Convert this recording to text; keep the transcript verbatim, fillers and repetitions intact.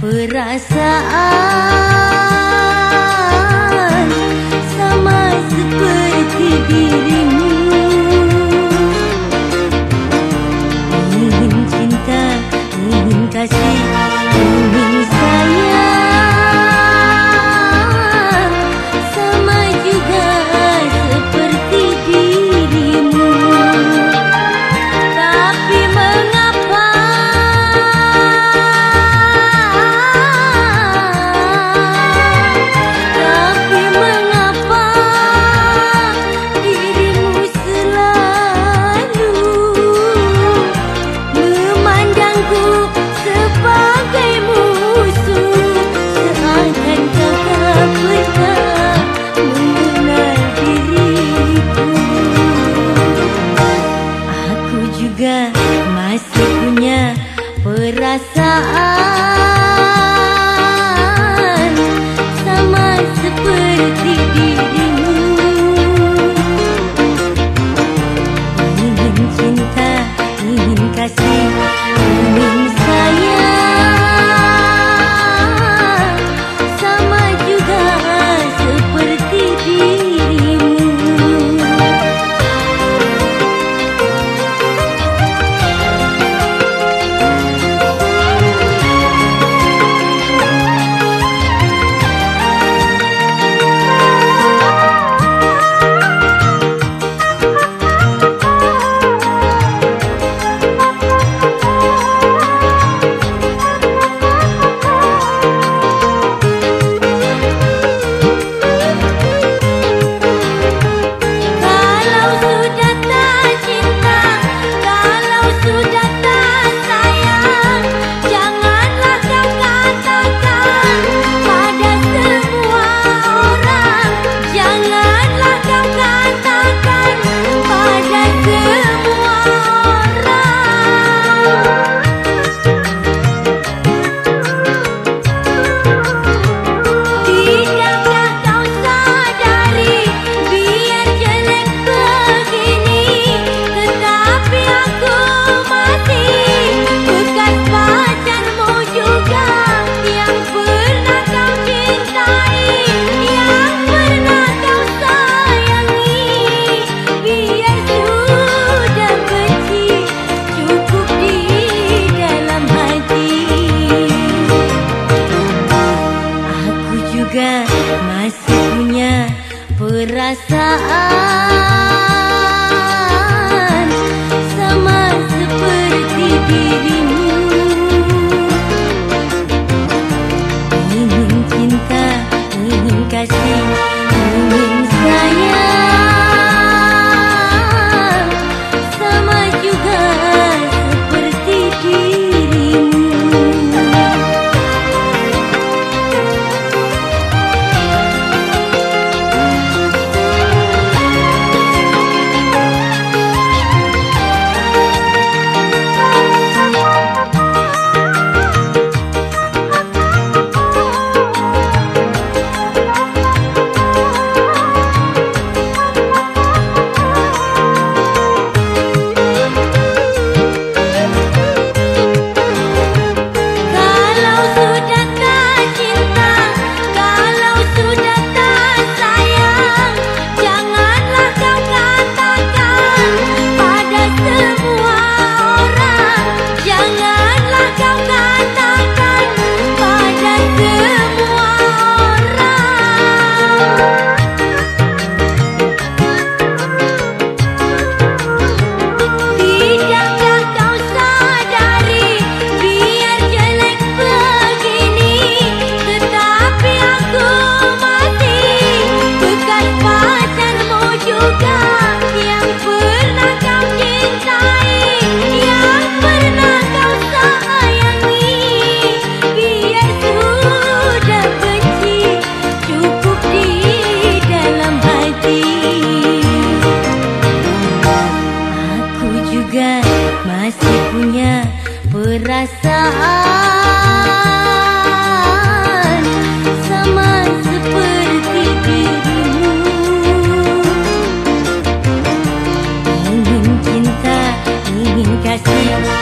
perasaan sama seperti dirimu. Ingin cinta, ingin kasih, ingin sayang sama juga seperti dirimu. Tapi mengapa Tapi mengapa dirimu selalu memandangku sebagai musuh, seakan kau tak pernah mengenal diriku. Aku juga masih punya perasaan sama seperti dirimu. Ingin cinta, ingin kasih, ingin sayang sama juga seperti dirimu. Masih punya perasaan sama seperti dirimu. Ingin cinta, ingin kasih, ingin sayang sama juga seperti dirimu. Masih punya perasaan sama seperti dirimu. Ingin cinta, ingin kasih,